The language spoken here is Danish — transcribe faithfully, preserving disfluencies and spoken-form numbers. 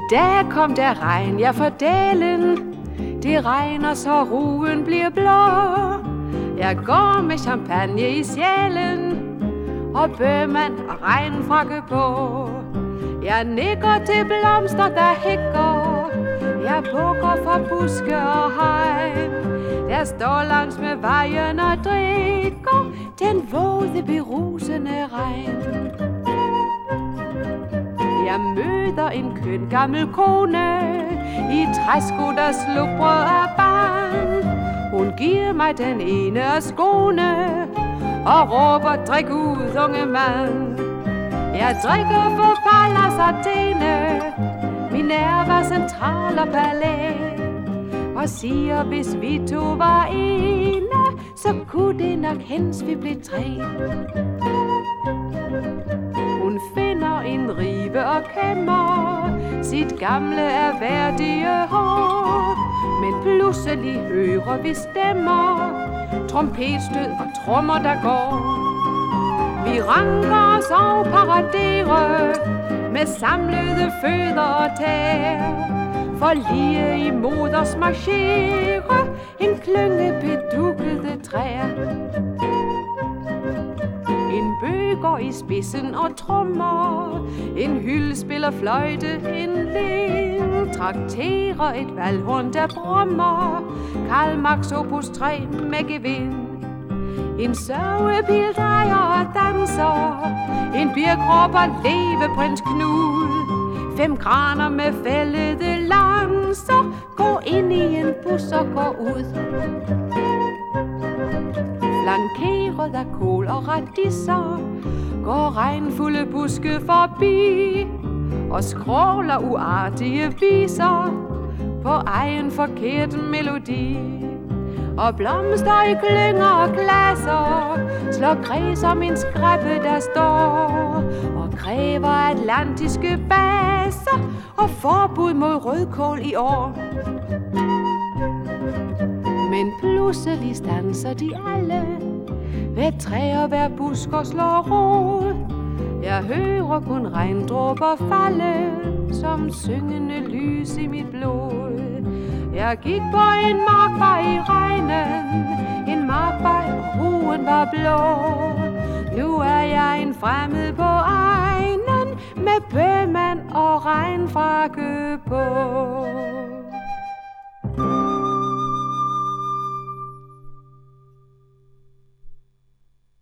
dag kom der regn, jeg for dalen. Det regner, så ruen bliver blå. Jeg går med champagne i sjælen og bøgmand og regnfrakke på. Jeg nikker til blomster, der hækker. Jeg bukker for buske og hegn. Jeg står langs med vejen og drikker den våde, berusende regn. Jeg møder en køn gammel kone i træsko, der slubrer af barn. Hun giver mig den ene af skoene og råber, drik ud, unge mand. Jeg drikker for Pallas Athene, Minerva, Central og Palæ, og siger, hvis vi to var ene, så kunne det nok hens, vi blev tre. Hun finder en rive og kæmmer sit gamle erhverdige hår, men pludselig hører vi stemmer, trompetstød og trommer, der går. Vi ranker os og paraderer med samlede fødder og tær, for lige imod os marcherer en klynge bedukkede træer. En bøg går i spidsen og trommer, en hylde spiller fløjte, en lind trakterer et valghorn, der brummer, Karl Marx opus tre med gevind. En sørgepil drejer og danser, en birkrop og leveprins Knud. Fem graner med fældede lanser går ind i en bus og går ud. Flankeret af kål og radisser går regnfulde buske forbi og skråler uartige viser på egen forkert melodi. Og blomster i klynger og glasser slår kreds om en skræppe, der står og kræver atlantiske baser og forbud mod rødkål i år. Men pludselig standser de alle, hver træ og hver busk og slår rod. Jeg hører kun regndråber falde som syngende lys i mit blod. Jeg gik på en markvej i regnen, en markvej, ruen var blå. Nu er jeg en fremmed på egnen med bøgmand og regnfrakke på.